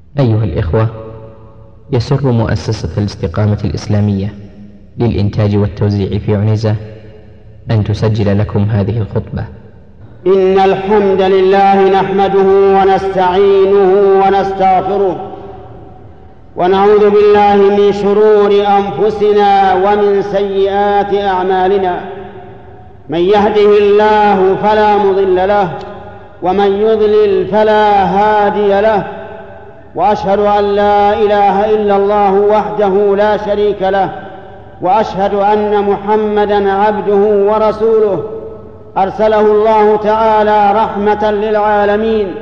أيها الإخوة، يسر مؤسسة الاستقامة الإسلامية للإنتاج والتوزيع في عنيزة أن تسجل لكم هذه الخطبة. إن الحمد لله نحمده ونستعينه ونستغفره، ونعوذ بالله من شرور أنفسنا ومن سيئات أعمالنا. من يهده الله فلا مضل له، ومن يضلل فلا هادي له، وأشهد أن لا إله إلا الله وحده لا شريك له، وأشهد أن محمدًا عبده ورسوله أرسله الله تعالى رحمة للعالمين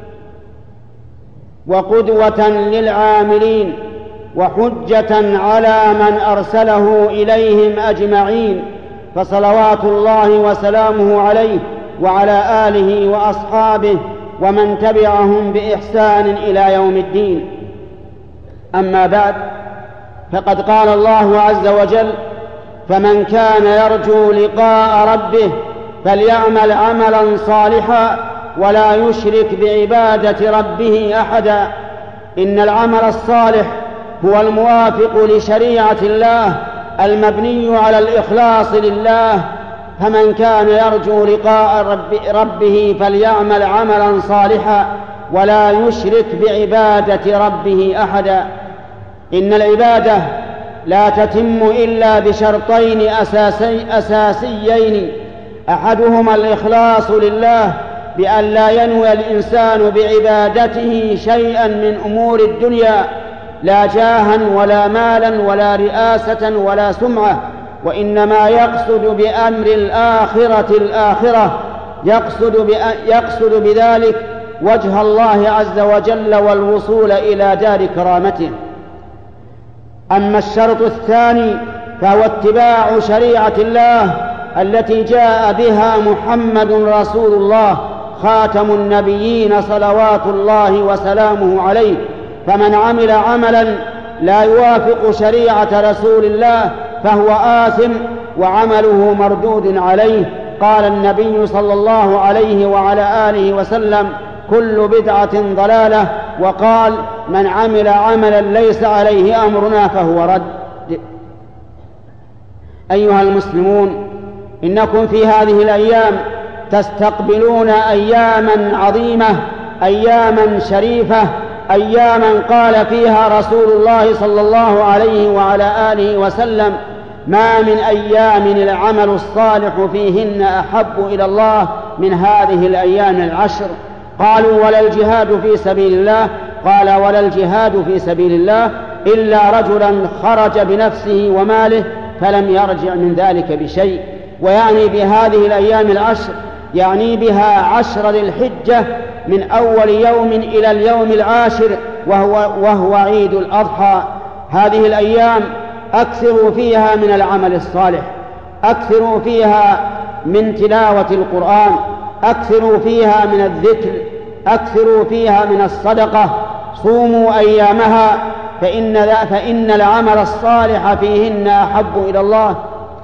وقدوة للعاملين وحجة على من أرسله إليهم أجمعين، فصلوات الله وسلامه عليه وعلى آله وأصحابه ومن تبعهم بإحسان إلى يوم الدين. أما بعد، فقد قال الله عز وجل: فمن كان يرجو لقاء ربه فليعمل عملا صالحا ولا يشرك بعبادة ربه أحدا. إن العمل الصالح هو الموافق لشريعة الله المبني على الإخلاص لله. فمن كان يرجو لقاء ربه فليعمل عملا صالحا ولا يشرك بعبادة ربه أحدا. إن العبادة لا تتم إلا بشرطين أساسيين: أحدهما الإخلاص لله، بأن لا ينوي الإنسان بعبادته شيئا من أمور الدنيا، لا جاها ولا مالا ولا رئاسة ولا سمعة، وإنما يقصد بأمر الآخرة، يقصد بذلك وجه الله عز وجل والوصول إلى دار كرامته. أما الشرط الثاني فهو اتباع شريعة الله التي جاء بها محمد رسول الله خاتم النبيين صلوات الله وسلامه عليه. فمن عمل عملا لا يوافق شريعة رسول الله فهو آثم وعمله مردود عليه. قال النبي صلى الله عليه وعلى آله وسلم: كل بدعة ضلالة، وقال: من عمل عملا ليس عليه أمرنا فهو رد. أيها المسلمون، إنكم في هذه الأيام تستقبلون أياما عظيمة، أياما شريفة، أياما قال فيها رسول الله صلى الله عليه وعلى آله وسلم: ما من أيام العمل الصالح فيهن أحب إلى الله من هذه الأيام العشر. قالوا: ولا الجهاد في سبيل الله؟ قال: ولا الجهاد في سبيل الله إلا رجلا خرج بنفسه وماله فلم يرجع من ذلك بشيء. ويعني بهذه الأيام العشر يعني بها 10 ذي الحجة من أول يوم إلى اليوم العاشر وهو عيد الأضحى. هذه الأيام أكثروا فيها من العمل الصالح، أكثروا فيها من تلاوة القرآن، أكثروا فيها من الذكر، أكثروا فيها من الصدقة. صوموا أيامها فإن العمل الصالح فيهن أحب إلى الله.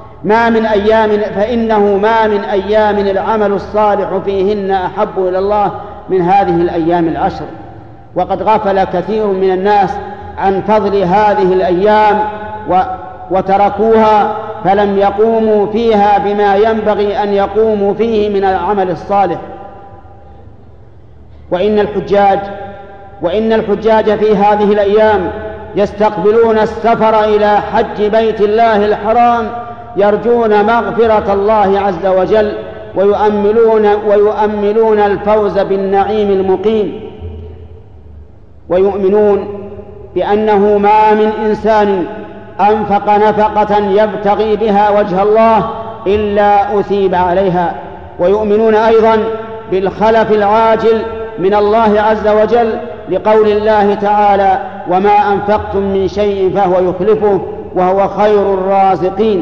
فإنه ما من أيام العمل الصالح فيهن أحب إلى الله من هذه الأيام العشر. وقد غفل كثير من الناس عن فضل هذه الأيام وتركوها، فلم يقوموا فيها بما ينبغي أن يقوموا فيه من العمل الصالح. وإن الحجاج في هذه الأيام يستقبلون السفر إلى حج بيت الله الحرام، يرجون مغفرة الله عز وجل ويؤملون الفوز بالنعيم المقيم، ويؤمنون بأنه ما من إنسان أنفق نفقة يبتغي بها وجه الله إلا أثيب عليها. ويؤمنون أيضا بالخلف العاجل من الله عز وجل، لقول الله تعالى: وما أنفقتم من شيء فهو يخلفه وهو خير الرازقين.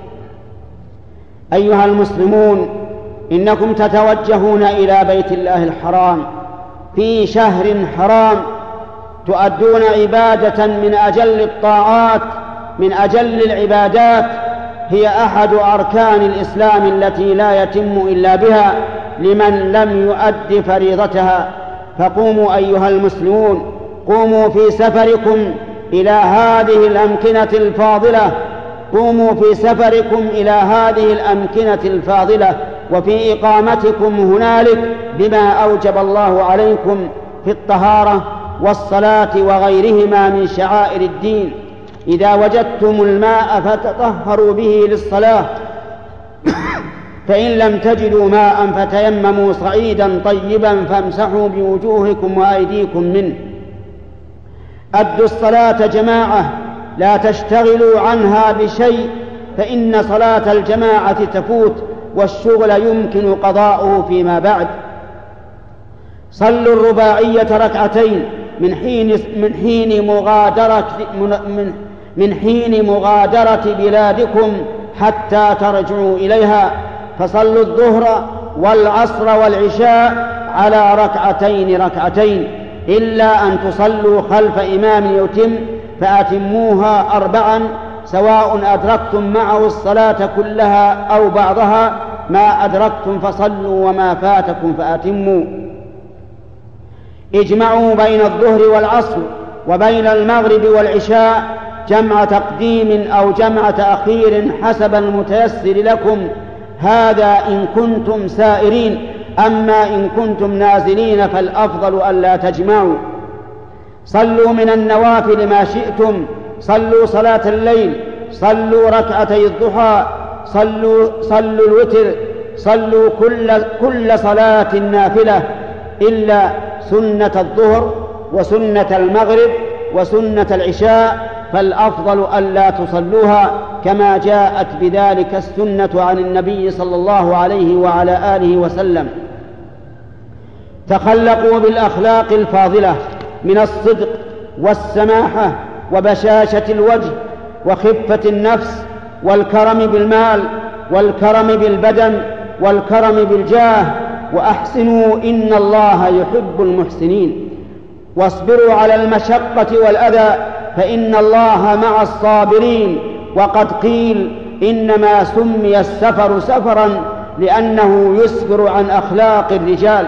أيها المسلمون، إنكم تتوجهون إلى بيت الله الحرام في شهر حرام، تؤدون عبادة من أجل الطاعات، من أجل العبادات، هي أحد أركان الإسلام التي لا يتم إلا بها لمن لم يؤد فريضتها. فقوموا أيها المسلمون قوموا في سفركم إلى هذه الأمكنة الفاضلة وفي إقامتكم هنالك بما أوجب الله عليكم في الطهارة والصلاة وغيرهما من شعائر الدين. إذا وجدتم الماء فتطهروا به للصلاة، فإن لم تجدوا ماء فتيمموا صعيدا طيبا فامسحوا بوجوهكم وأيديكم منه. أدوا الصلاة جماعة، لا تشتغلوا عنها بشيء، فإن صلاة الجماعة تفوت والشغل يمكن قضاؤه فيما بعد. صلوا الرباعية ركعتين من حين مغادرة بلادكم حتى ترجعوا إليها، فصلوا الظهر والعصر والعشاء على ركعتين إلا أن تصلوا خلف إمام يتم فأتموها 4، سواء أدركتم معه الصلاة كلها أو بعضها، ما أدركتم فصلوا وما فاتكم فأتموا. اجمعوا بين الظهر والعصر وبين المغرب والعشاء جمع تقديم أو جمع تأخير حسب المتيسر لكم، هذا إن كنتم سائرين، أما إن كنتم نازلين فالأفضل ألا تجمعوا. صلوا من النوافل ما شئتم، صلوا صلاة الليل، صلوا ركعتي الضحى، صلوا الوتر، صلوا كل صلاة نافلة إلا سنة الظهر وسنة المغرب وسنة العشاء، فالأفضل ألا تصلوها، كما جاءت بذلك السنة عن النبي صلى الله عليه وعلى آله وسلم. تخلقوا بالأخلاق الفاضلة من الصدق والسماحة وبشاشة الوجه وخفة النفس والكرم بالمال والكرم بالبدن والكرم بالجاه، وأحسنوا إن الله يحب المحسنين. واصبروا على المشقة والأذى فإن الله مع الصابرين. وقد قيل إنما سمي السفر سفرا لأنه يسفر عن أخلاق الرجال.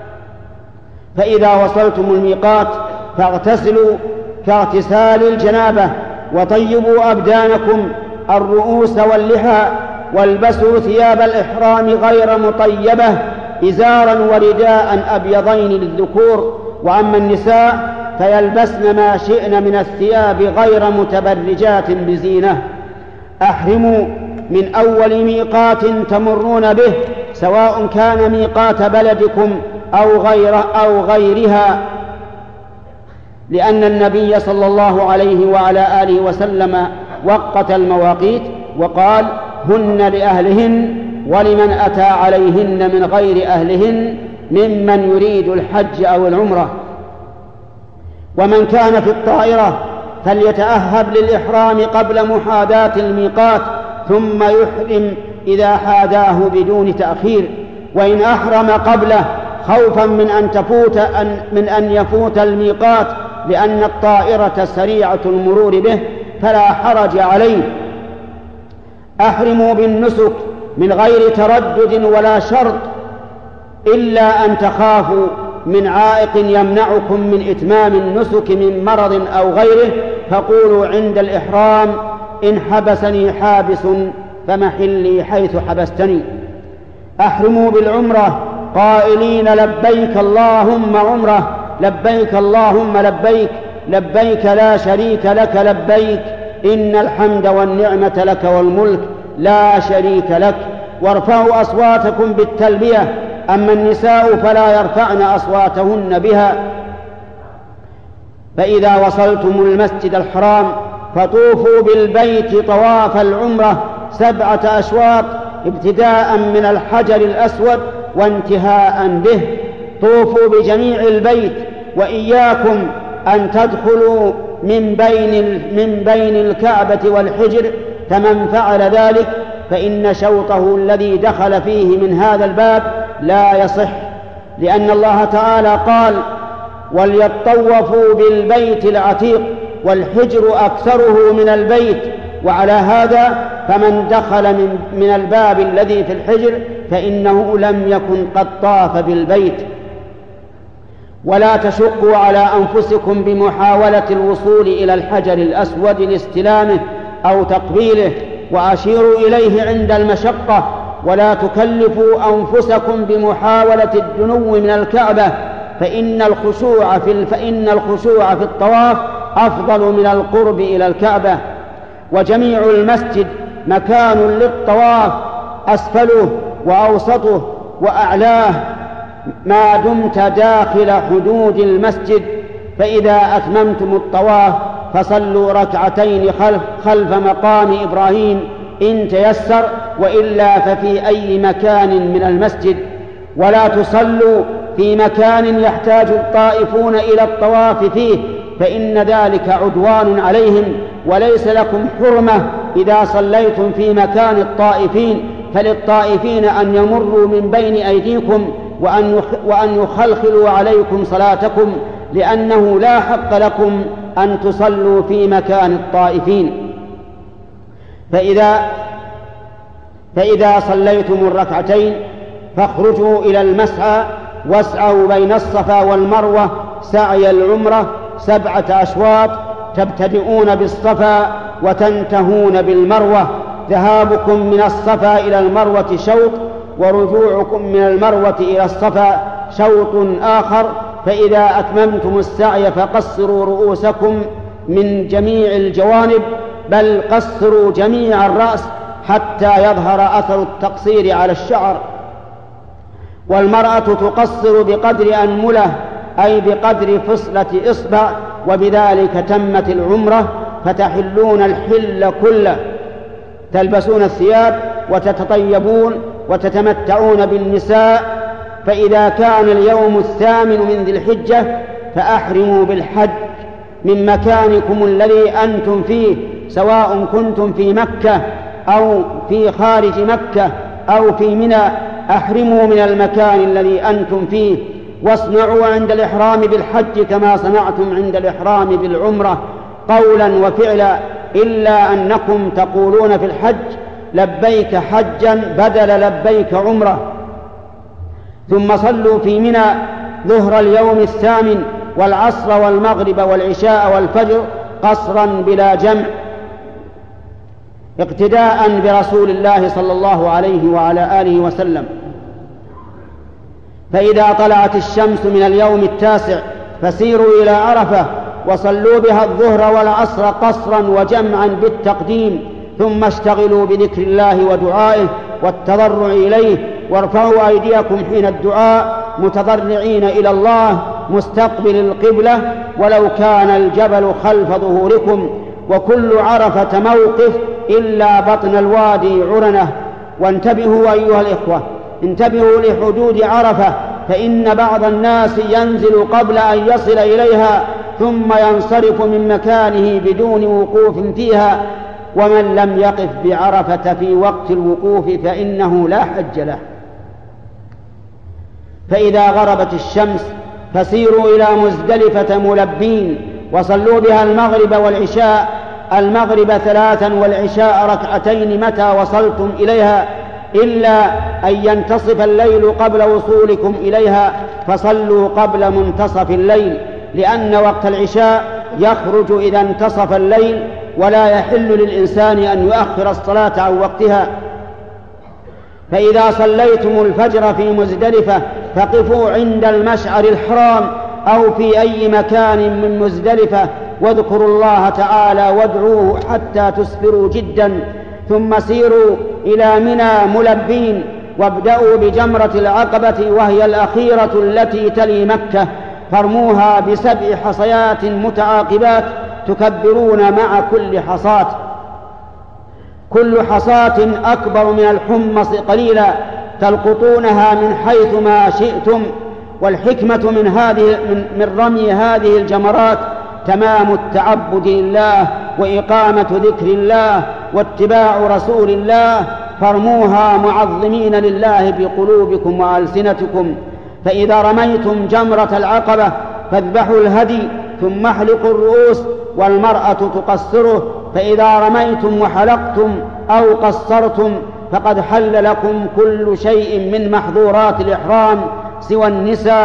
فإذا وصلتم الميقات فاغتسلوا كاغتسال الجنابة، وطيبوا أبدانكم الرؤوس واللحى، والبسوا ثياب الإحرام غير مطيبة، إزارا ورداء أبيضين للذكور، وأما النساء فيلبسن ما شئن من الثياب غير متبرجات بزينة. أحرموا من أول ميقات تمرون به، سواء كان ميقات بلدكم أو غيرها، لأن النبي صلى الله عليه وعلى آله وسلم وقت المواقيت وقال: هن لأهلهن ولمن أتى عليهن من غير أهلهن ممن يريد الحج أو العمرة. ومن كان في الطائرة فليتأهب للإحرام قبل محاذاة الميقات، ثم يحرم إذا حاذاه بدون تأخير. وإن أحرم قبله خوفا من أن يفوت الميقات لأن الطائرة سريعة المرور به فلا حرج عليه. أحرموا بالنسك من غير تردد ولا شرط، إلا أن تخافوا من عائق يمنعكم من إتمام النسك من مرض أو غيره، فقولوا عند الإحرام: إن حبسني حابس فمحلي حيث حبستني. أحرموا بالعمرة قائلين: لبيك اللهم عمرة، لبيك اللهم لبيك، لبيك لا شريك لك لبيك، إن الحمد والنعمة لك والملك لا شريك لك. وارفعوا أصواتكم بالتلبية، أما النساء فلا يرفعن أصواتهن بها. فإذا وصلتم المسجد الحرام فطوفوا بالبيت طواف العمرة 7 أشواط، ابتداء من الحجر الأسود وانتهاء به. طوفوا بجميع البيت، وإياكم أن تدخلوا من بين الكعبة والحجر، فمن فعل ذلك فإن شوطه الذي دخل فيه من هذا الباب لا يصح، لأن الله تعالى قال: وليطوفوا بالبيت العتيق، والحجر أكثره من البيت. وعلى هذا فمن دخل من الباب الذي في الحجر فإنه لم يكن قد طاف بالبيت. ولا تشقوا على أنفسكم بمحاولة الوصول إلى الحجر الأسود لاستلامه أو تقبيله، وأشيروا إليه عند المشقة، ولا تكلفوا أنفسكم بمحاولة الدنو من الكعبة، فإن الخشوع في الطواف أفضل من القرب إلى الكعبة. وجميع المسجد مكان للطواف، أسفله وأوسطه وأعلاه، ما دمت داخل حدود المسجد. فإذا أتممتم الطواف فصلوا ركعتين خلف مقام إبراهيم إن تيسر، وإلا ففي أي مكان من المسجد. ولا تصلوا في مكان يحتاج الطائفون إلى الطواف فيه، فإن ذلك عدوان عليهم، وليس لكم حرمة إذا صليتم في مكان الطائفين، فللطائفين أن يمروا من بين أيديكم وأن يخلخلوا عليكم صلاتكم، لأنه لا حق لكم أن تصلوا في مكان الطائفين. فإذا صليتم الركعتين فاخرجوا إلى المسعى، واسعوا بين الصفا والمروة سعي العمرة 7 أشواط، تبتدئون بالصفا وتنتهون بالمروة. ذهابكم من الصفا إلى المروة شوط، ورجوعكم من المروة إلى الصفا شوط آخر. فإذا أتممتم السعي فقصروا رؤوسكم من جميع الجوانب، بل قصروا جميع الرأس حتى يظهر أثر التقصير على الشعر. والمرأة تقصر بقدر أنملة، أي بقدر فصلة إصبع، وبذلك تمت العمرة. فتحلون الحل كله، تلبسون الثياب وتتطيبون وتتمتعون بالنساء. فإذا كان اليوم 8 من ذي الحجة فأحرموا بالحج من مكانكم الذي أنتم فيه، سواء كنتم في مكة أو في خارج مكة أو في منى، أحرموا من المكان الذي أنتم فيه. واصنعوا عند الإحرام بالحج كما صنعتم عند الإحرام بالعمرة قولا وفعلا، إلا أنكم تقولون في الحج لبيك حجا بدل لبيك عمرة. ثم صلوا في منى ظهر اليوم 8 والعصر والمغرب والعشاء والفجر قصرا بلا جمع، اقتداء برسول الله صلى الله عليه وعلى آله وسلم. فإذا طلعت الشمس من اليوم 9 فسيروا إلى عرفة، وصلوا بها الظهر والعصر قصرا وجمعا بالتقديم، ثم اشتغلوا بذكر الله ودعائه والتضرع إليه، وارفعوا أيديكم حين الدعاء متضرعين إلى الله مستقبل القبلة، ولو كان الجبل خلف ظهوركم. وكل عرفة موقف إلا بطن الوادي عرنة. وانتبهوا أيها الإخوة، انتبهوا لحدود عرفة، فإن بعض الناس ينزل قبل أن يصل إليها ثم ينصرف من مكانه بدون وقوف فيها، ومن لم يقف بعرفة في وقت الوقوف فإنه لا حج له. فإذا غربت الشمس فسيروا إلى مزدلفة ملبين، وصلوا بها المغرب والعشاء، المغرب 3 والعشاء 2 متى وصلتم إليها، إلا أن ينتصف الليل قبل وصولكم إليها، فصلوا قبل منتصف الليل، لأن وقت العشاء يخرج إذا انتصف الليل، ولا يحل للإنسان أن يؤخر الصلاة عن وقتها. فإذا صليتم الفجر في مزدلفة فقفوا عند المشعر الحرام أو في أي مكان من مزدلفة، واذكروا الله تعالى وادعوه حتى تسفروا جدا، ثم سيروا إلى منى ملبين، وابدأوا بجمرة العقبة وهي الأخيرة التي تلي مكة، فارموها ب7 حصيات متعاقبات تكبرون مع كل حصاة، كل حصاة أكبر من الحمص قليلا، تلقطونها من حيث ما شئتم. والحكمة من رمي هذه الجمرات تمام التعبد لله وإقامة ذكر الله واتباع رسول الله، فارموها معظمين لله بقلوبكم وألسنتكم. فإذا رميتم جمرة العقبة فاذبحوا الهدي ثم احلقوا الرؤوس، والمرأة تقصره. فإذا رميتم وحلقتم أو قصرتم فقد حل لكم كل شيء من محظورات الإحرام سوى النساء،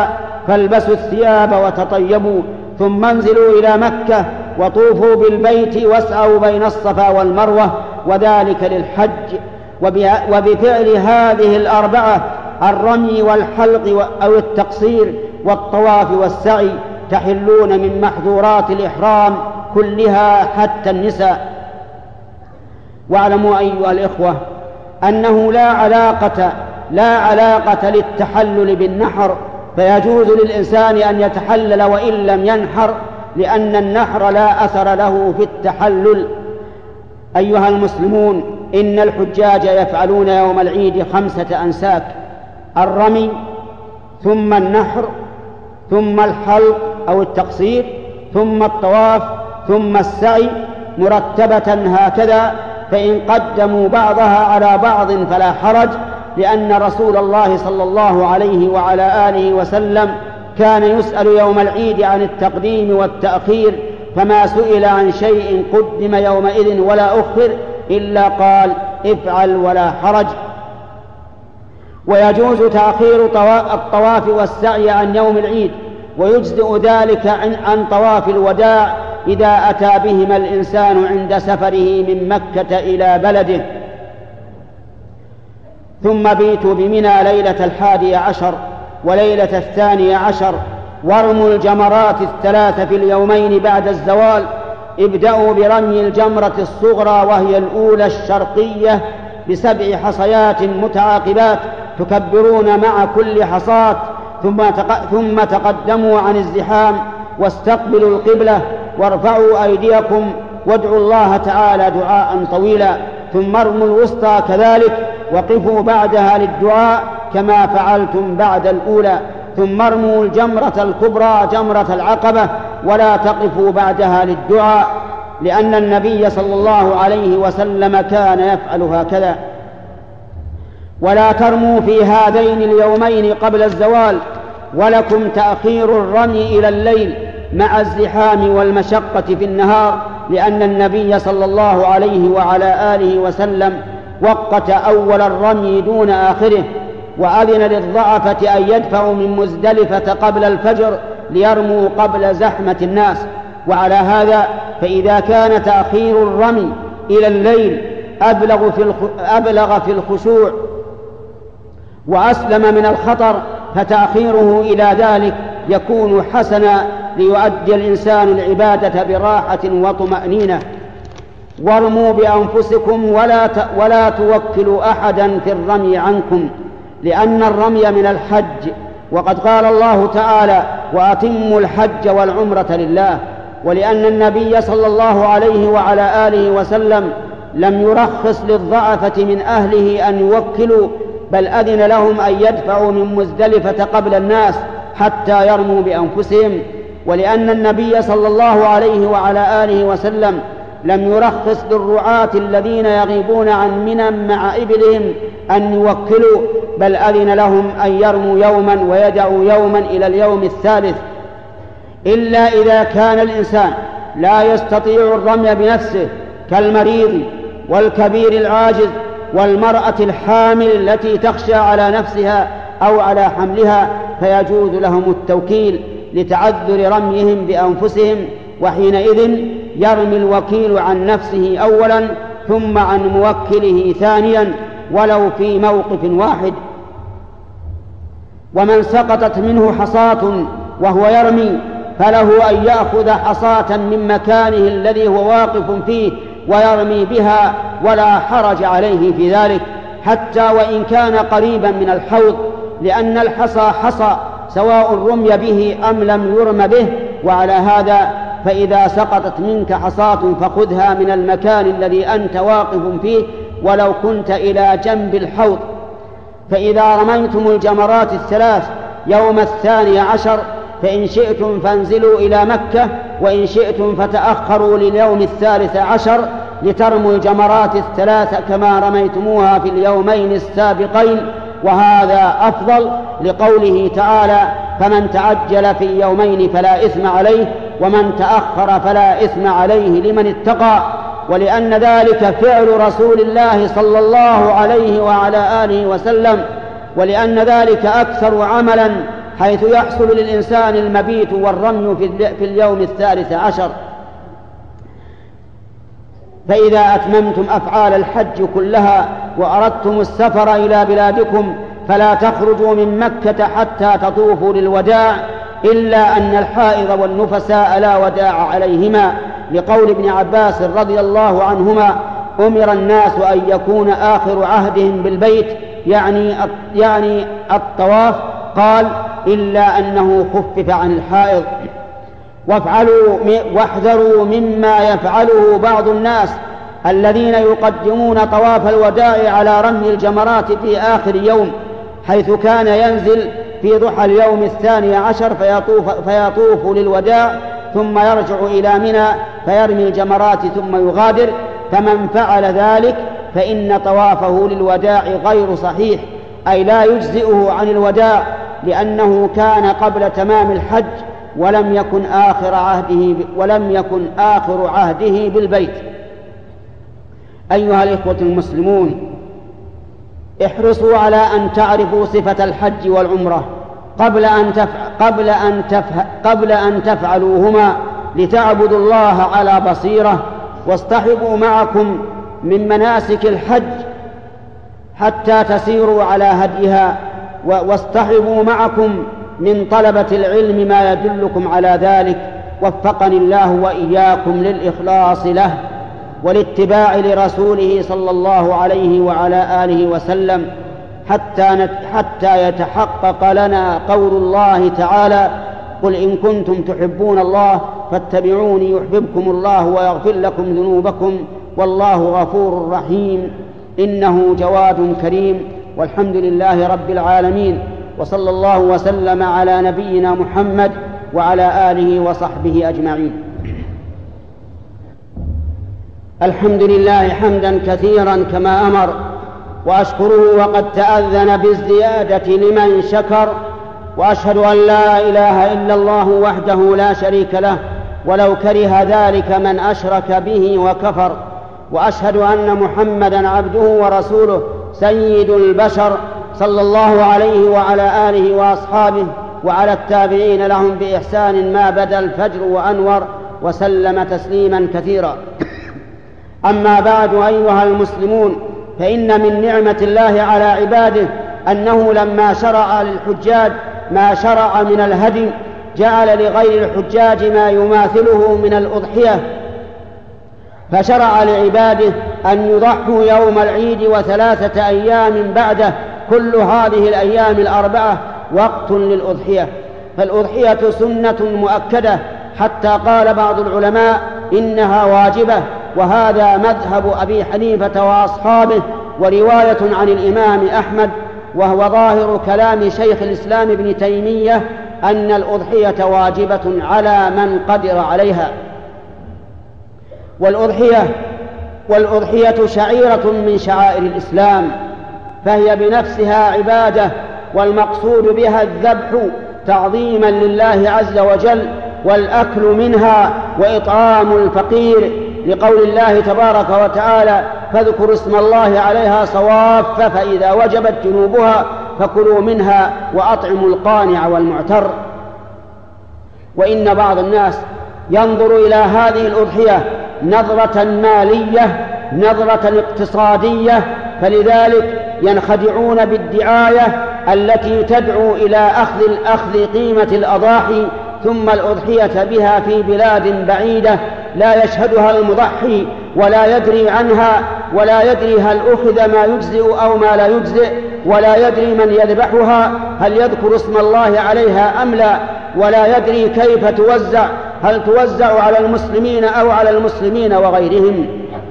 فالبسوا الثياب وتطيبوا ثم انزلوا إلى مكة وطوفوا بالبيت واسعوا بين الصفا والمروة، وذلك للحج. وبفعل هذه الأربعة الرمي والحلق أو التقصير والطواف والسعي تحلون من محظورات الإحرام كلها حتى النساء. واعلموا أيها الإخوة أنه لا علاقة للتحلل بالنحر، فيجوز للإنسان أن يتحلل وإن لم ينحر، لأن النحر لا أثر له في التحلل. أيها المسلمون، إن الحجاج يفعلون يوم العيد 5 أنساك: الرمي، ثم النحر، ثم الحلق أو التقصير، ثم الطواف، ثم السعي، مرتبة هكذا، فإن قدموا بعضها على بعض فلا حرج، لأن رسول الله صلى الله عليه وعلى آله وسلم كان يسأل يوم العيد عن التقديم والتأخير، فما سئل عن شيء قدم يومئذ ولا أخر إلا قال: افعل ولا حرج. ويجوز تأخير الطواف والسعي عن يوم العيد، ويجزئ ذلك عن طواف الوداع إذا أتى بهما الإنسان عند سفره من مكة إلى بلده. ثم بيتوا بمنى ليلة 11 وليلة 12، وارموا الجمرات 3 في اليومين بعد الزوال. ابدأوا برمي الجمرة الصغرى وهي الأولى الشرقية ب7 حصيات متعاقبات تكبرون مع كل حصاة، ثم تقدموا عن الزحام واستقبلوا القبلة وارفعوا أيديكم وادعوا الله تعالى دعاء طويلا، ثم ارموا الوسطى كذلك وقفوا بعدها للدعاء كما فعلتم بعد الأولى، ثم ارموا الجمرة الكبرى جمرة العقبة ولا تقفوا بعدها للدعاء، لأن النبي صلى الله عليه وسلم كان يفعل هكذا. ولا ترموا في هذين اليومين قبل الزوال، ولكم تأخير الرمي إلى الليل مع الزحام والمشقة في النهار، لأن النبي صلى الله عليه وعلى آله وسلم وقت أول الرمي دون آخره، وأذن للضعفة أن يدفعوا من مزدلفة قبل الفجر ليرموا قبل زحمة الناس. وعلى هذا فإذا كان تأخير الرمي إلى الليل أبلغ في الخشوع وأسلم من الخطر، فتأخيره إلى ذلك يكون حسنا ليؤدي الإنسان العبادة براحة وطمأنينة. وارموا بأنفسكم ولا توكلوا أحدا في الرمي عنكم، لأن الرمي من الحج، وقد قال الله تعالى: وأتموا الحج والعمرة لله. ولأن النبي صلى الله عليه وعلى آله وسلم لم يرخص للضعفة من أهله أن يوكلوا، بل أذن لهم أن يدفعوا من مزدلفة قبل الناس حتى يرموا بأنفسهم. ولأن النبي صلى الله عليه وعلى آله وسلم لم يرخص للرعاة الذين يغيبون عن منى مع إبلهم أن يوكلوا، بل أذن لهم أن يرموا يوما ويدعوا يوما إلى اليوم الثالث، إلا إذا كان الإنسان لا يستطيع الرمي بنفسه، كالمريض والكبير العاجز والمرأة الحامل التي تخشى على نفسها أو على حملها، فيجوز لهم التوكيل لتعذر رميهم بأنفسهم، وحينئذ يرمي الوكيل عن نفسه أولا ثم عن موكله ثانيا ولو في موقف واحد. ومن سقطت منه حصاة وهو يرمي فله أن يأخذ حصاة من مكانه الذي هو واقف فيه ويرمي بها، ولا حرج عليه في ذلك، حتى وإن كان قريبا من الحوض، لأن الحصى حصى سواء رمي به أم لم يرم به. وعلى هذا فإذا سقطت منك حصاة فخذها من المكان الذي أنت واقف فيه ولو كنت إلى جنب الحوض. فإذا رميتم الجمرات 3 يوم 12 فإن شئتم فانزلوا إلى مكة، وإن شئتم فتأخروا لليوم 13 لترموا الجمرات 3 كما رميتموها في اليومين السابقين، وهذا أفضل، لقوله تعالى: فمن تعجل في يومين فلا إثم عليه ومن تأخر فلا إثم عليه لمن اتقى. ولأن ذلك فعل رسول الله صلى الله عليه وعلى آله وسلم، ولأن ذلك أكثر عملا حيث يحصل للإنسان المبيت والرمي في اليوم 13. فإذا أتممتم أفعال الحج كلها وأردتم السفر إلى بلادكم فلا تخرجوا من مكة حتى تطوفوا للوداع، إلا أن الحائض والنفساء لا وداع عليهما، لقول ابن عباس رضي الله عنهما: أمر الناس أن يكون آخر عهدهم بالبيت، يعني الطواف، قال: إلا أنه خفف عن الحائض. واحذروا مما يفعله بعض الناس الذين يقدمون طواف الوداع على رمي الجمرات في آخر يوم، حيث كان ينزل في ضحى اليوم 12 فيطوف للوداع ثم يرجع إلى منى فيرمي الجمرات ثم يغادر. فمن فعل ذلك فإن طوافه للوداع غير صحيح، أي لا يجزئه عن الوداع، لأنه كان قبل تمام الحج ولم يكن آخر عهده بالبيت. أيها الإخوة المسلمون، احرصوا على أن تعرفوا صفة الحج والعمرة قبل أن تفعلوهما لتعبدوا الله على بصيرة، واصطحبوا معكم من مناسك الحج حتى تسيروا على هديها، واصطحبوا معكم من طلبة العلم ما يدلكم على ذلك. وفقني الله وإياكم للإخلاص له والاتباع لرسوله صلى الله عليه وعلى آله وسلم، حتى يتحقق لنا قول الله تعالى: قل إن كنتم تحبون الله فاتبعوني يحببكم الله ويغفر لكم ذنوبكم والله غفور رحيم، إنه جواد كريم. والحمد لله رب العالمين، وصلى الله وسلم على نبينا محمد وعلى آله وصحبه أجمعين. الحمد لله حمدا كثيرا كما أمر، وأشكره وقد تأذن بالزيادة لمن شكر، وأشهد أن لا إله إلا الله وحده لا شريك له ولو كره ذلك من أشرك به وكفر، وأشهد أن محمدا عبده ورسوله سيد البشر صلى الله عليه وعلى آله وأصحابه وعلى التابعين لهم بإحسان ما بدا الفجر وأنور، وسلم تسليما كثيرا. أما بعد، أيها المسلمون، فإن من نعمة الله على عباده أنه لما شرع للحجاج ما شرع من الهدي جعل لغير الحجاج ما يماثله من الأضحية، فشرع لعباده أن يضحوا يوم العيد و3 أيام بعده، كل هذه الأيام الأربعة وقت للأضحية. فالأضحية سنة مؤكدة، حتى قال بعض العلماء إنها واجبة، وهذا مذهب أبي حنيفة وأصحابه، ورواية عن الإمام أحمد، وهو ظاهر كلام شيخ الإسلام ابن تيمية أن الأضحية واجبة على من قدر عليها. والأضحية شعيرة من شعائر الإسلام، فهي بنفسها عبادة، والمقصود بها الذبح تعظيما لله عز وجل، والأكل منها وإطعام الفقير، لقول الله تبارك وتعالى: فاذكروا اسم الله عليها صواف فإذا وجبت جنوبها فكلوا منها وأطعموا القانع والمعتر. وإن بعض الناس ينظر إلى هذه الأضحية نظرة مالية، نظرة اقتصادية، فلذلك ينخدعون بالدعاية التي تدعو إلى أخذ قيمة الأضاحي، ثم الأضحية بها في بلاد بعيدة لا يشهدها المضحي ولا يدري عنها، ولا يدري هل أخذ ما يجزئ أو ما لا يجزئ، ولا يدري من يذبحها هل يذكر اسم الله عليها أم لا، ولا يدري كيف توزع، هل توزع على المسلمين أو على المسلمين وغيرهم.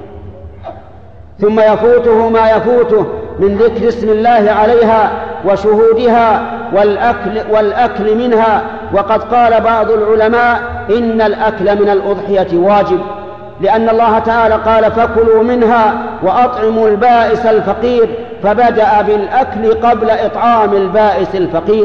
ثم يفوته ما يفوته من ذكر اسم الله عليها وشهودها والأكل منها. وقد قال بعض العلماء إن الأكل من الأضحية واجب، لأن الله تعالى قال: فكلوا منها وأطعموا البائس الفقير، فبدأ بالأكل قبل إطعام البائس الفقير.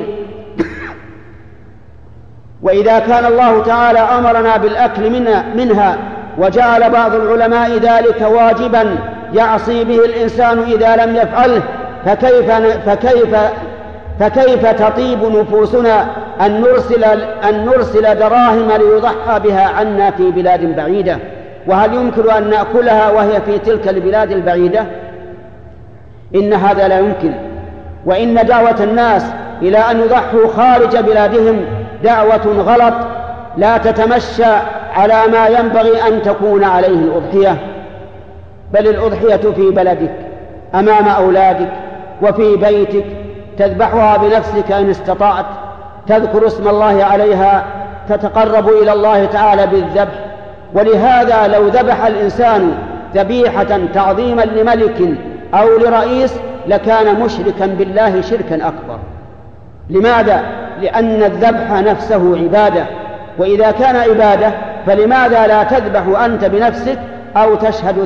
وإذا كان الله تعالى أمرنا بالأكل منها وجعل بعض العلماء ذلك واجبا يعصي به الإنسان إذا لم يفعله، فكيف تطيب نفوسنا أن نرسل دراهم ليضحى بها عنا في بلاد بعيدة؟ وهل يمكن أن نأكلها وهي في تلك البلاد البعيدة؟ إن هذا لا يمكن. وإن دعوة الناس إلى أن يضحوا خارج بلادهم دعوة غلط لا تتمشى على ما ينبغي أن تكون عليه الأضحية، بل الأضحية في بلدك أمام أولادك وفي بيتك، تذبحها بنفسك إن استطعت، تذكر اسم الله عليها، تتقرب إلى الله تعالى بالذبح. ولهذا لو ذبح الإنسان ذبيحة تعظيما لملك أو لرئيس لكان مشركا بالله شركا أكبر. لماذا؟ لأن الذبح نفسه عبادة، وإذا كان عبادة فلماذا لا تذبح أنت بنفسك أو تشهد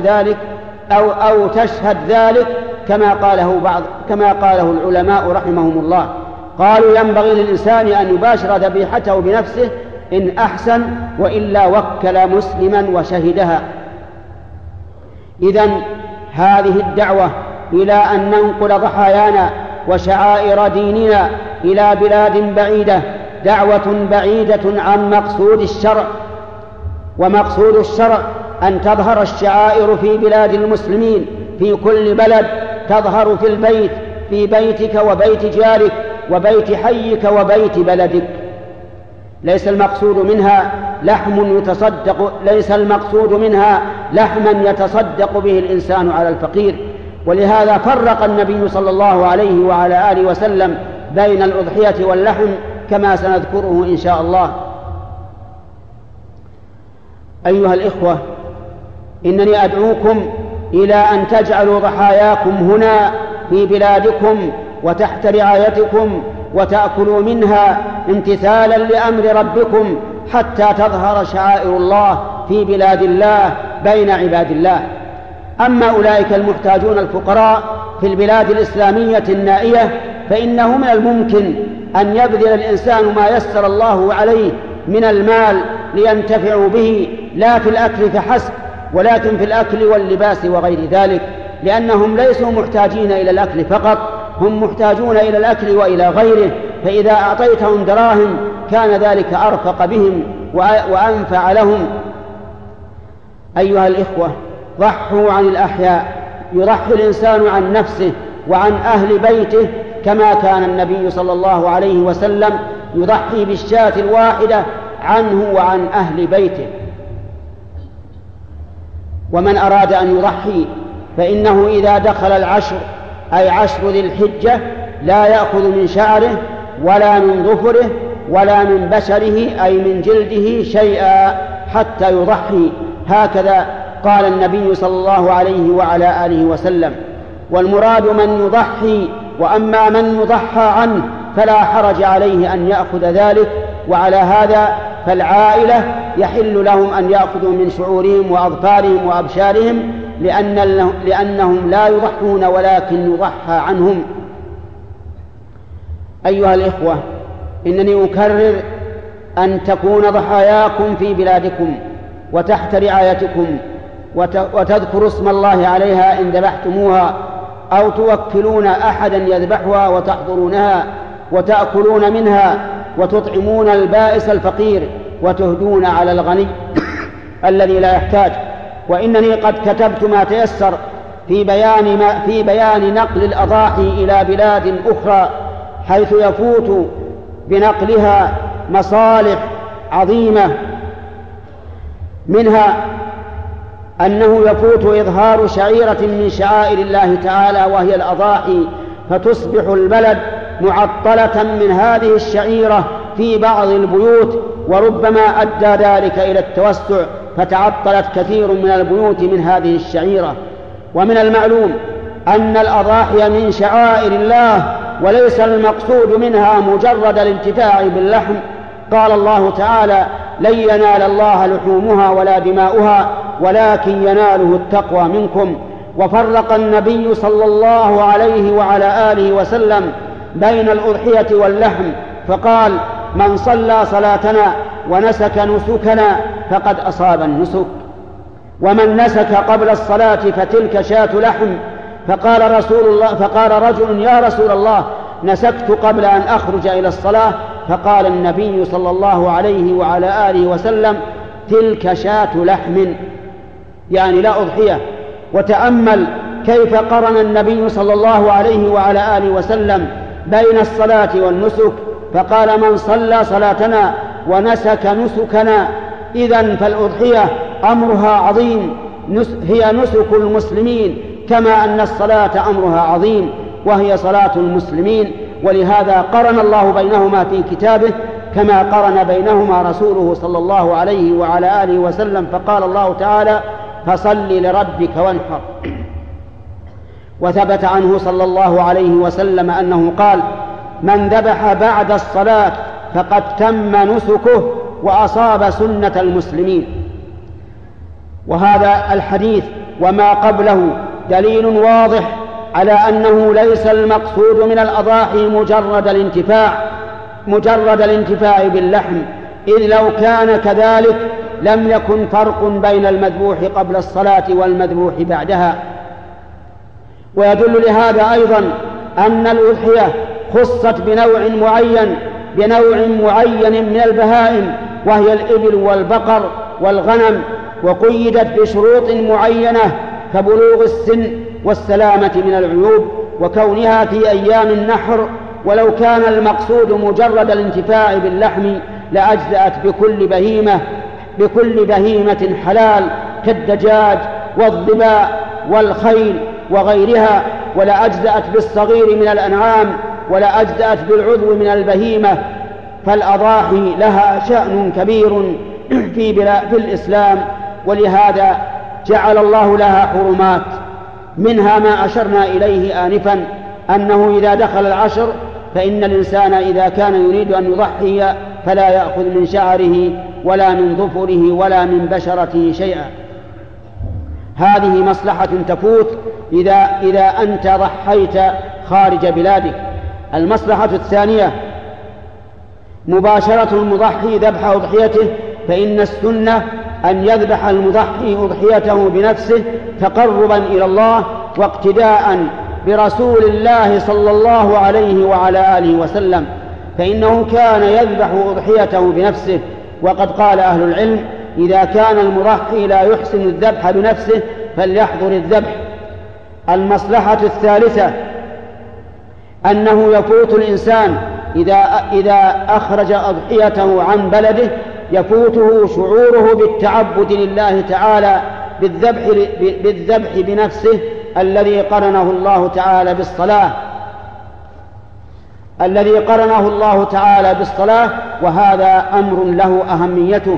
ذلك كما قاله العلماء رحمهم الله. قالوا ينبغي للإنسان أن يباشر ذبيحته بنفسه إن أحسن، وإلا وكل مسلما وشهدها. إذن هذه الدعوة إلى أن ننقل ضحايانا وشعائر ديننا إلى بلاد بعيدة دعوة بعيدة عن مقصود الشرع. ومقصود الشرع أن تظهر الشعائر في بلاد المسلمين في كل بلد، تظهر في البيت، في بيتك وبيت جارك وبيت حيك وبيت بلدك. ليس المقصود منها لحما يتصدق به الإنسان على الفقير. ولهذا فرق النبي صلى الله عليه وعلى آله وسلم بين الأضحية واللحم كما سنذكره إن شاء الله. أيها الإخوة، إنني أدعوكم إلى أن تجعلوا ضحاياكم هنا في بلادكم وتحت رعايتكم، وتأكلوا منها امتثالا لأمر ربكم حتى تظهر شعائر الله في بلاد الله بين عباد الله. أما أولئك المحتاجون الفقراء في البلاد الإسلامية النائية فإنه من الممكن أن يبذل الإنسان ما يسر الله عليه من المال لينتفعوا به، لا في الأكل فحسب ولكن في الأكل واللباس وغير ذلك، لأنهم ليسوا محتاجين إلى الأكل فقط، هم محتاجون إلى الأكل وإلى غيره. فإذا أعطيتهم دراهم كان ذلك أرفق بهم وأنفع لهم. أيها الإخوة، ضحوا عن الأحياء. يضحي الإنسان عن نفسه وعن أهل بيته، كما كان النبي صلى الله عليه وسلم يضحي بالشاة الواحدة عنه وعن أهل بيته. ومن أراد أن يضحي فإنه إذا دخل العشر، أي عشر ذي الحجة، لا يأخذ من شعره ولا من ظفره ولا من بشره أي من جلده شيئا حتى يضحي. هكذا قال النبي صلى الله عليه وعلى آله وسلم. والمراد من يضحي، وأما من يضحى عنه فلا حرج عليه أن يأخذ ذلك. وعلى هذا فالعائلة يحل لهم أن يأخذوا من شعورهم وأظفارهم وأبشارهم، لأنهم لا يضحون ولكن يضحى عنهم. أيها الإخوة، إنني أكرر أن تكون ضحاياكم في بلادكم وتحت رعايتكم، وتذكروا اسم الله عليها إن ذبحتموها، أو توكلون أحدا يذبحها وتحضرونها وتأكلون منها وتطعمون البائس الفقير وتهدون على الغني الذي لا يحتاج. وإنني قد كتبت ما تيسر في بيان نقل الأضاحي إلى بلاد أخرى، حيث يفوت بنقلها مصالح عظيمة، منها أنه يفوت إظهار شعيرة من شعائر الله تعالى وهي الأضاحي، فتصبح البلد معطلة من هذه الشعيرة في بعض البيوت، وربما أدى ذلك إلى التوسع فتعطلت كثير من البيوت من هذه الشعيرة. ومن المعلوم أن الأضاحي من شعائر الله وليس المقصود منها مجرد الانتفاع باللحم. قال الله تعالى: لن ينال الله لحومها ولا دماؤها ولكن يناله التقوى منكم. وفرق النبي صلى الله عليه وعلى آله وسلم بين الأضحية واللحم، فقال: من صلى صلاتنا ونسك نسكنا فقد أصاب النسك، ومن نسك قبل الصلاة فتلك شاة لحم. فقال رجل: يا رسول الله، نسكت قبل أن أخرج إلى الصلاة. فقال النبي صلى الله عليه وعلى آله وسلم: تلك شاة لحم، يعني لا أضحية. وتأمل كيف قرن النبي صلى الله عليه وعلى آله وسلم بين الصلاة والنسك، فقال: من صلى صلاتنا ونسك نسكنا. إذن فالأضحية أمرها عظيم، هي نسك المسلمين، كما أن الصلاة أمرها عظيم وهي صلاة المسلمين. ولهذا قرن الله بينهما في كتابه كما قرن بينهما رسوله صلى الله عليه وعلى آله وسلم، فقال الله تعالى: فصل لربك وانحر. وثبت عنه صلى الله عليه وسلم أنه قال: من ذبح بعد الصلاة فقد تم نسكه وأصاب سنة المسلمين. وهذا الحديث وما قبله دليل واضح على أنه ليس المقصود من الأضاحي مجرد الانتفاع باللحم، إذ لو كان كذلك لم يكن فرق بين المذبوح قبل الصلاة والمذبوح بعدها. ويدل لهذا أيضا أن الأضحية خصت بنوع معين من البهائم، وهي الإبل والبقر والغنم، وقيدت بشروط معينة كبلوغ السن والسلامة من العيوب وكونها في أيام النحر. ولو كان المقصود مجرد الانتفاع باللحم لأجزأت بكل بهيمة حلال كالدجاج والظباء والخيل وغيرها، ولا أجزأت بالصغير من الأنعام، ولا أجزأت بالعضو من البهيمة. فالأضاحي لها شأن كبير في الإسلام، ولهذا جعل الله لها حرمات، منها ما أشرنا إليه آنفا، أنه إذا دخل العشر فإن الإنسان إذا كان يريد أن يضحي فلا يأخذ من شعره ولا من ظفره ولا من بشرته شيئا. هذه مصلحة تفوت إذا أنت ضحيت خارج بلادك. المصلحة الثانية مباشرة المضحي ذبح أضحيته، فإن السنة أن يذبح المضحي أضحيته بنفسه تقربا إلى الله واقتداء برسول الله صلى الله عليه وعلى آله وسلم، فإنه كان يذبح أضحيته بنفسه. وقد قال أهل العلم: إذا كان المضحي لا يحسن الذبح بنفسه فليحضر الذبح. المصلحة الثالثة أنه يفوت الإنسان إذا أخرج أضحيته عن بلده يفوته شعوره بالتعبد لله تعالى بالذبح بنفسه الذي قرنه الله تعالى بالصلاة، وهذا أمر له أهميته.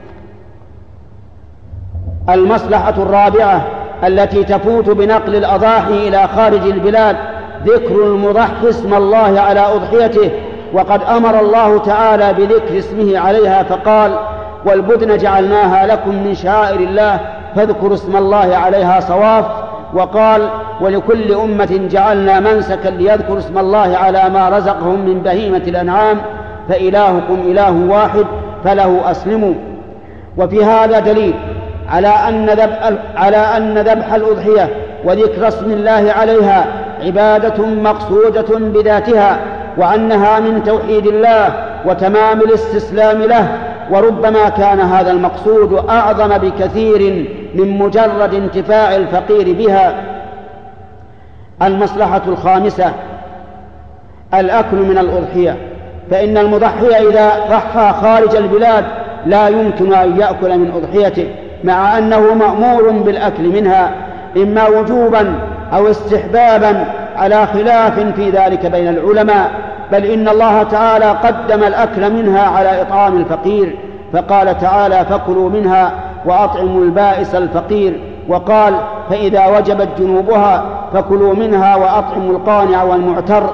المصلحة الرابعة التي تفوت بنقل الأضاحي إلى خارج البلاد ذكر المضحي اسم الله على أضحيته، وقد أمر الله تعالى بذكر اسمه عليها فقال: والبدن جعلناها لكم من شعائر الله فاذكروا اسم الله عليها صواف. وقال: ولكل أمة جعلنا منسكا ليذكروا اسم الله على ما رزقهم من بهيمة الأنعام فإلهكم إله واحد فله أسلموا. وفي هذا دليل على أن ذبح الأضحية وذكر اسم الله عليها عبادة مقصودة بذاتها، وأنها من توحيد الله وتمام الاستسلام له، وربما كان هذا المقصود أعظم بكثير من مجرد انتفاع الفقير بها. المصلحة الخامسة الأكل من الأضحية، فإن المضحي إذا ضحى خارج البلاد لا يمكن أن يأكل من أضحيته، مع أنه مأمور بالأكل منها إما وجوبا أو استحبابا على خلاف في ذلك بين العلماء، بل إن الله تعالى قدم الأكل منها على إطعام الفقير، فقال تعالى: فكلوا منها وأطعموا البائس الفقير. وقال: فإذا وجبت جنوبها فكلوا منها وأطعموا القانع والمعتر.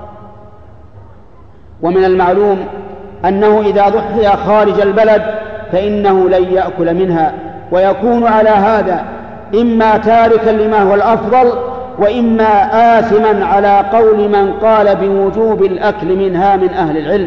ومن المعلوم أنه إذا ضحي خارج البلد فإنه لن يأكل منها، ويكون على هذا إما تاركا لما هو الأفضل، وإما آثما على قول من قال بوجوب الأكل منها من أهل العلم.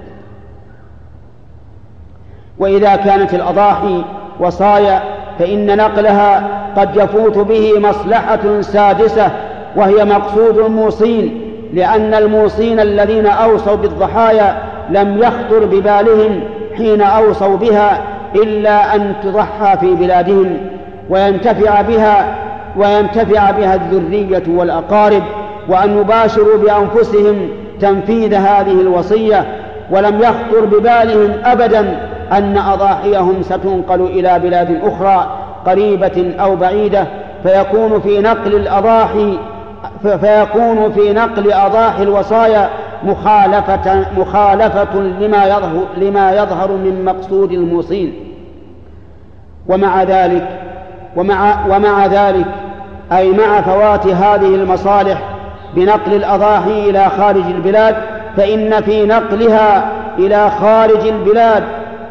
وإذا كانت الأضاحي وصايا فإن نقلها قد يفوت به مصلحة سادسة، وهي مقصود الموصين، لأن الموصين الذين أوصوا بالضحايا لم يخطر ببالهم حين أوصوا بها إلا أن تضحى في بلادهم وينتفع بها الذرية والأقارب، وأن يباشروا بأنفسهم تنفيذ هذه الوصية. ولم يخطر ببالهم أبدا أن أضاحيهم ستنقل إلى بلاد أخرى قريبة أو بعيدة، فيكون في نقل أضاحي الوصايا مخالفة لما يظهر من مقصود الموصين. ومع ذلك أي مع فوات هذه المصالح بنقل الأضاحي إلى خارج البلاد، فإن في نقلها إلى خارج البلاد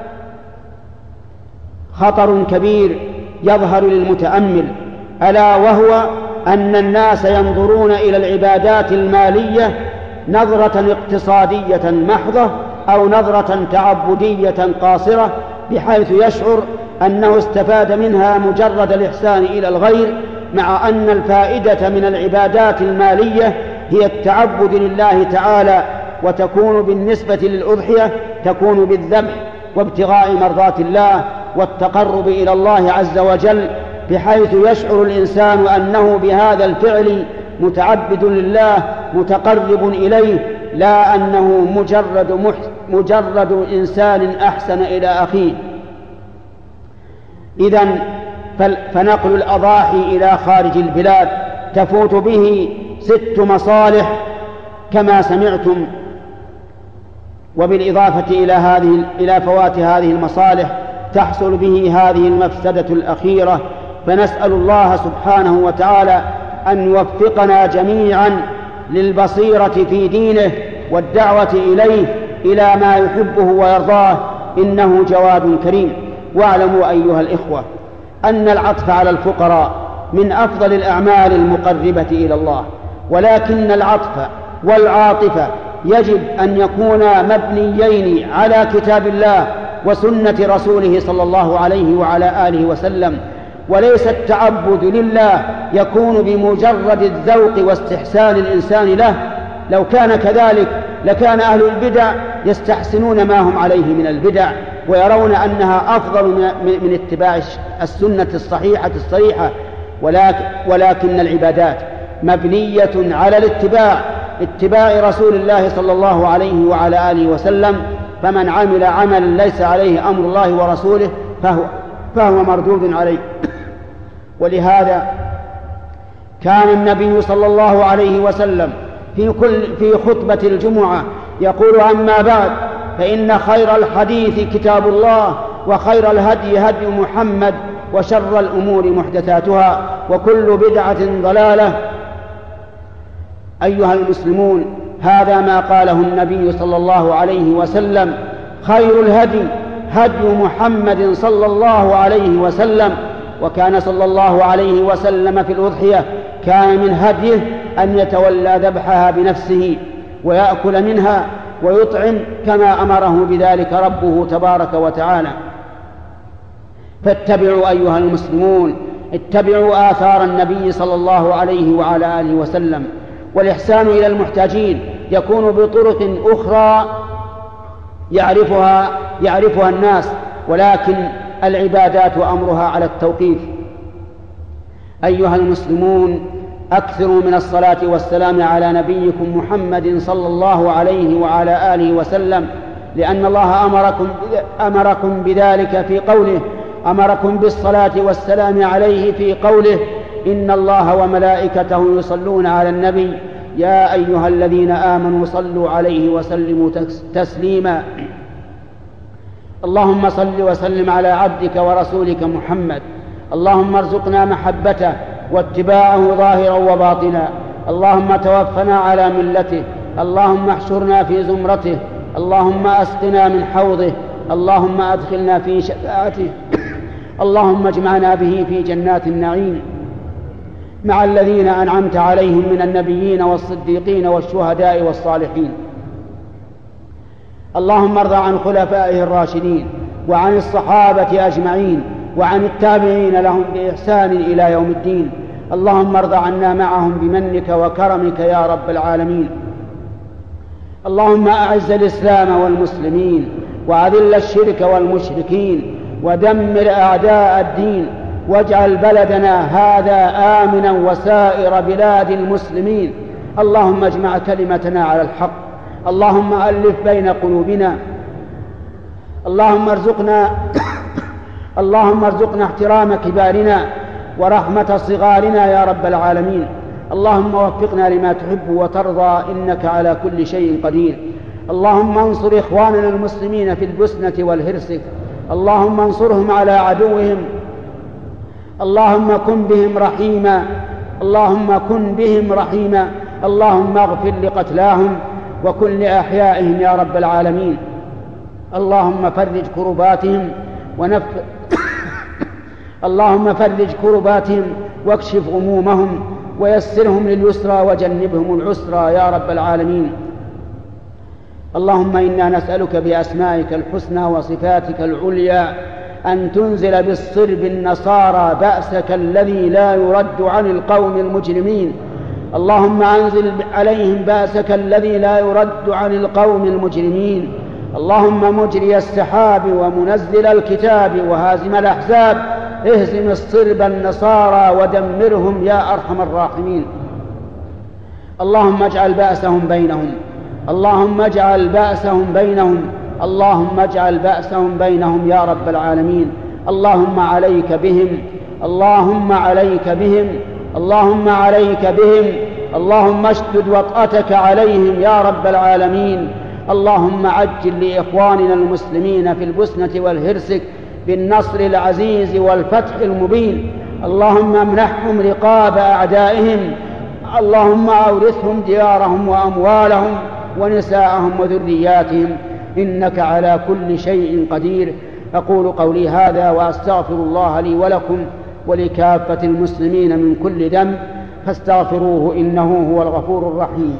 خطر كبير يظهر للمتأمل، ألا وهو أن الناس ينظرون إلى العبادات المالية نظرة اقتصادية محضة أو نظرة تعبدية قاصرة، بحيث يشعر أنه استفاد منها مجرد الإحسان إلى الغير، مع أن الفائدة من العبادات المالية هي التعبد لله تعالى، وتكون بالنسبة للأضحية تكون بالذبح وابتغاء مرضات الله والتقرب إلى الله عز وجل، بحيث يشعر الإنسان أنه بهذا الفعل متعبد لله متقرب إليه، لا أنه مجرد إنسان أحسن إلى أخيه. إذن فنقل الأضاحي إلى خارج البلاد تفوت به 6 مصالح كما سمعتم، وبالإضافة إلى فوات هذه المصالح تحصل به هذه المفسدة الأخيرة. فنسأل الله سبحانه وتعالى أن يوفقنا جميعا للبصيرة في دينه والدعوة إليه إلى ما يحبه ويرضاه، إنه جواد كريم. واعلموا أيها الإخوة أن العطف على الفقراء من أفضل الأعمال المقربة إلى الله، ولكن العطف والعاطفة يجب أن يكونا مبنيين على كتاب الله وسنة رسوله صلى الله عليه وعلى آله وسلم، وليس التعبد لله يكون بمجرد الذوق واستحسان الإنسان له. لو كان كذلك لكان أهل البدع يستحسنون ما هم عليه من البدع ويرون أنها أفضل من اتباع السنة الصحيحة الصريحة، ولكن العبادات مبنية على اتباع رسول الله صلى الله عليه وعلى آله وسلم، فمن عمل عملا ليس عليه أمر الله ورسوله فهو مردود عليه. ولهذا كان النبي صلى الله عليه وسلم في خطبة الجمعة يقول: أما بعد، فإن خير الحديث كتاب الله، وخير الهدي هدي محمد، وشر الأمور محدثاتها، وكل بدعة ضلالة. أيها المسلمون، هذا ما قاله النبي صلى الله عليه وسلم: خير الهدي هدي محمد صلى الله عليه وسلم. وكان صلى الله عليه وسلم في الأضحية كان من هديه أن يتولى ذبحها بنفسه ويأكل منها ويطعم كما أمره بذلك ربه تبارك وتعالى. فاتبعوا أيها المسلمون، اتبعوا آثار النبي صلى الله عليه وعلى آله وسلم. والإحسان إلى المحتاجين يكون بطرق أخرى يعرفها الناس، ولكن العبادات أمرها على التوقيف. أيها المسلمون، أكثروا من الصلاة والسلام على نبيكم محمد صلى الله عليه وعلى آله وسلم، لأن الله أمركم بذلك في قوله، أمركم بالصلاة والسلام عليه في قوله: إن الله وملائكته يصلون على النبي يا أيها الذين آمنوا صلوا عليه وسلموا تسليما. اللهم صل وسلم على عبدك ورسولك محمد. اللهم ارزقنا محبته واتباعه ظاهرا وباطنا. اللهم توفنا على ملته. اللهم احشرنا في زمرته. اللهم أسقنا من حوضه. اللهم أدخلنا في شفاعته. اللهم اجمعنا به في جنات النعيم مع الذين أنعمت عليهم من النبيين والصديقين والشهداء والصالحين. اللهم ارض عن خلفائه الراشدين وعن الصحابة أجمعين وعن التابعين لهم بإحسان إلى يوم الدين. اللهم ارض عنا معهم بمنك وكرمك يا رب العالمين. اللهم أعز الإسلام والمسلمين وأذل الشرك والمشركين ودمر أعداء الدين، واجعل بلدنا هذا آمنا وسائر بلاد المسلمين. اللهم اجمع كلمتنا على الحق، اللهم ألف بين قلوبنا، اللهم ارزقنا احترام كبارنا ورحمة صغارنا يا رب العالمين. اللهم وفقنا لما تحب وترضى إنك على كل شيء قدير. اللهم انصر إخواننا المسلمين في البوسنة والهرسك، اللهم انصرهم على عدوهم، اللهم كن بهم رحيما، اللهم كن بهم رحيما. اللهم اغفر لقتلاهم وكن لأحيائهم يا رب العالمين. اللهم فرج كرباتهم اللهم فرج كرباتهم واكشف غمومهم ويسرهم لليسرى وجنبهم العسرى يا رب العالمين. اللهم إنا نسألك بأسمائك الحسنى وصفاتك العليا أن تنزل بالصرب النصارى بأسك الذي لا يرد عن القوم المجرمين. اللهم أنزل عليهم بأسك الذي لا يرد عن القوم المجرمين. اللهم مجري السحاب ومنزل الكتاب وهازم الأحزاب، اهزم الصرب النصارى ودمرهم يا أرحم الراحمين. اللهم اجعل بأسهم بينهم، اللهم اجعل بأسهم بينهم، اللهم اجعل بأسهم بينهم يا رب العالمين. اللهم عليك بهم، اللهم عليك بهم، اللهم عليك بهم، اللهم اشدد وطأتك عليهم يا رب العالمين. اللهم عجل لإخواننا المسلمين في البوسنة والهرسك بالنصر العزيز والفتح المبين. اللهم امنحهم رقاب أعدائهم، اللهم أورثهم ديارهم وأموالهم ونساءهم وذرياتهم، إنك على كل شيء قدير. أقول قولي هذا وأستغفر الله لي ولكم ولكافة المسلمين من كل ذنب، فاستغفروه إنه هو الغفور الرحيم.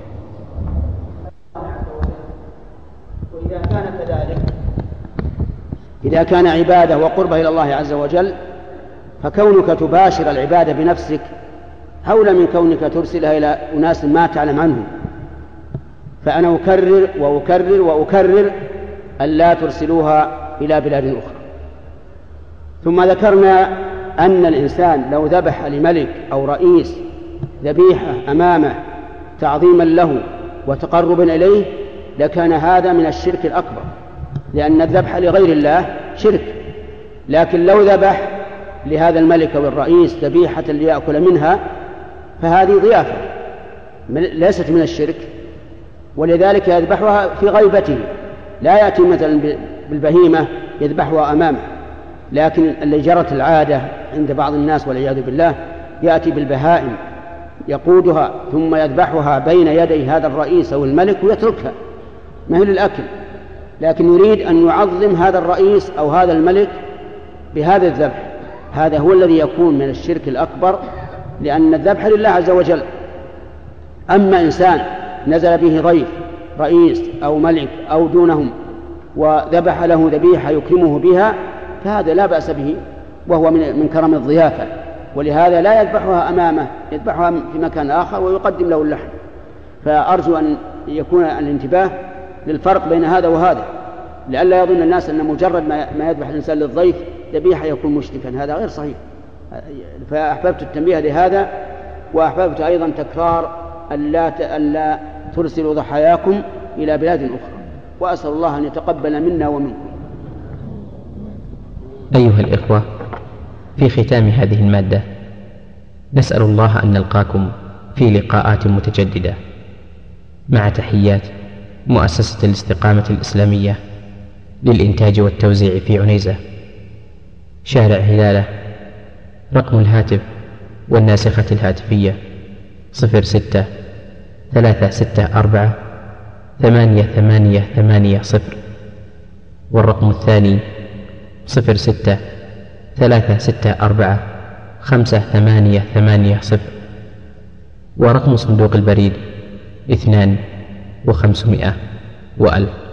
وإذا كان كذلك، إذا كان عبادة وقربة إلى الله عز وجل، فكونك تباشر العبادة بنفسك أولى من كونك ترسلها إلى أناس ما تعلم عنهم. فأنا أكرر وأكرر وأكرر ألا ترسلوها إلى بلاد أخرى. ثم ذكرنا أن الإنسان لو ذبح لملك أو رئيس ذبيحة أمامه تعظيما له وتقربا إليه لكان هذا من الشرك الأكبر، لأن الذبح لغير الله شرك. لكن لو ذبح لهذا الملك أو الرئيس ذبيحة ليأكل منها فهذه ضيافة ليست من الشرك، ولذلك يذبحها في غيبته، لا يأتي مثلا بالبهيمة يذبحها أمامه. لكن اللي جرت العادة عند بعض الناس والعياذ بالله يأتي بالبهائم يقودها ثم يذبحها بين يدي هذا الرئيس أو الملك ويتركها، ما هي للأكل، لكن يريد أن يعظم هذا الرئيس أو هذا الملك بهذا الذبح. هذا هو الذي يكون من الشرك الأكبر، لأن الذبح لله عز وجل. أما إنسان نزل به ضيف رئيس أو ملك أو دونهم وذبح له ذبيحة يكرمه بها فهذا لا بأس به، وهو من كرم الضيافة، ولهذا لا يذبحها أمامه، يذبحها في مكان آخر ويقدم له اللحم. فأرجو أن يكون الانتباه للفرق بين هذا وهذا، لئلا يظن الناس أن مجرد ما يذبح الإنسان للضيف ذبيحة يكون مشركا، هذا غير صحيح. فأحببت التنبيه لهذا، وأحببت أيضا تكرار ألا ترسلوا ضحاياكم إلى بلاد أخرى، وأسأل الله أن يتقبل منا ومنكم. أيها الإخوة، في ختام هذه المادة نسأل الله أن نلقاكم في لقاءات متجددة، مع تحيات مؤسسة الاستقامة الإسلامية للإنتاج والتوزيع في عنيزة، شارع هلالة. رقم الهاتف والناسخة الهاتفية 06-364-8880، والرقم الثاني 06-364-5880، ورقم صندوق البريد 2500 و1000.